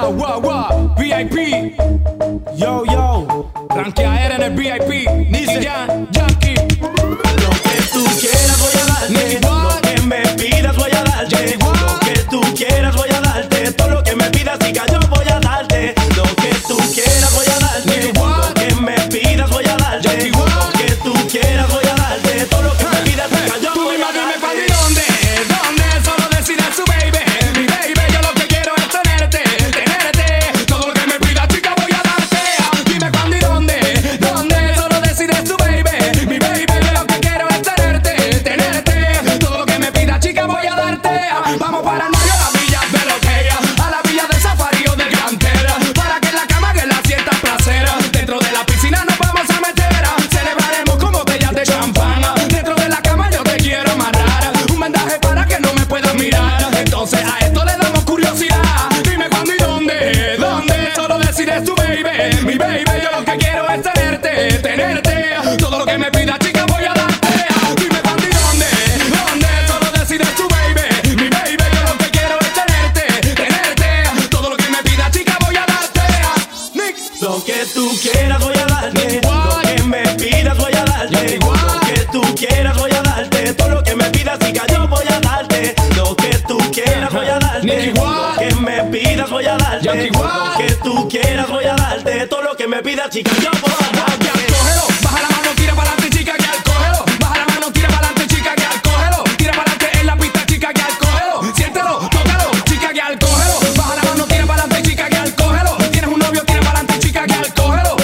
VIP. Yo, yo. Ranqueadera en el VIP. Dice Yankee. Lo que tú quieras voy a darte. Lo que me pidas voy a darte. Lo que tú quieras voy a darte. Todo lo que me pidas, chica, yo voy a darte. Lo que tú quieras voy a darte. Lo que me pidas voy a darte. Lo que tú quieras voy a darte. Todo lo que me pidas, chica, yo voy a darte. ¿Dónde? Solo decide su baby. Mi baby, yo lo que quiero es tenerte. Todo lo que me pidas, chica, voy a darte. Dime cuándo y dónde. Solo decide su baby. Mi baby, yo lo que quiero es tenerte. Todo lo que me pidas, chica, voy a darte. Vamos para el Mario, a la villa de Lotería, a la villa del Safari o del Gran Tera, para que en la cama que la sientas placera. Dentro de la piscina nos vamos a meter. Celebraremos con botellas de champán. Dentro de la cama yo te quiero amarrar. Un vendaje para que no me puedas mirar. Entonces a esto le damos curiosidad. Dime cuándo y dónde. Solo decides tu baby. Mi baby, yo lo que quiero es tenerte. Todo lo que me pidas, chica, voy a darte. Dime cuándo y dónde. Solo decides tu baby. Mi baby, yo lo que quiero es tenerte. Todo lo que me pidas, chica, voy a darte. Nick. Lo que tú quieras voy a darte. Lo que me pidas voy a darte. Lo que tú quieras voy a darte. Todo lo que me pidas, chica, yo voy a darte. Lo que tú quieras voy a darte. Lo que me pidas voy a darte. Lo que tú quieras voy a darte. Todo lo que me pidas, chica, yo voy a darte. Cógelo, baja la mano, tira para adelante, chica, que al cógelo. Baja la mano, tira para adelante, chica, que al cógelo. Tira para adelante en la pista, chica, que al cógelo. Siéntelo, tócalo, chica, que al cógelo. Baja la mano, tira para adelante, chica, que al cógelo. Tienes un novio, tira para adelante, chica, que al cógelo.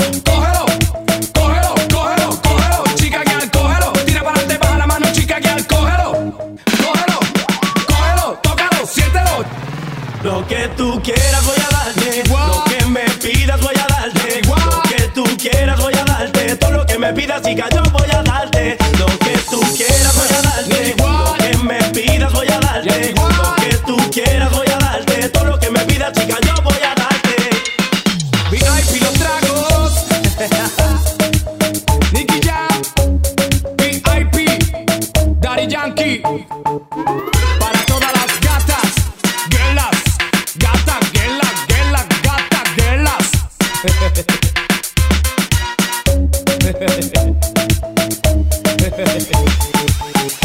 Cógelo, chica, que al cógelo. Tira para adelante, baja la mano, chica, que al cógelo. Cógelo, tócalo, siéntelo. Lo que tú quieras voy a darte. Lo que me pidas voy a darte. Lo que tú quieras voy a darte. Todo lo que me pidas, chica, yo voy a darte. Lo que tú quieras voy a darte. Lo que me pidas voy a darte. Lo que tú quieras voy a darte. Todo lo que me pidas, chica, yo voy a darte. VIP los tragos. Nicky Jam. VIP. Daddy Yankee. Para todas las gatas. Gatas, girlas.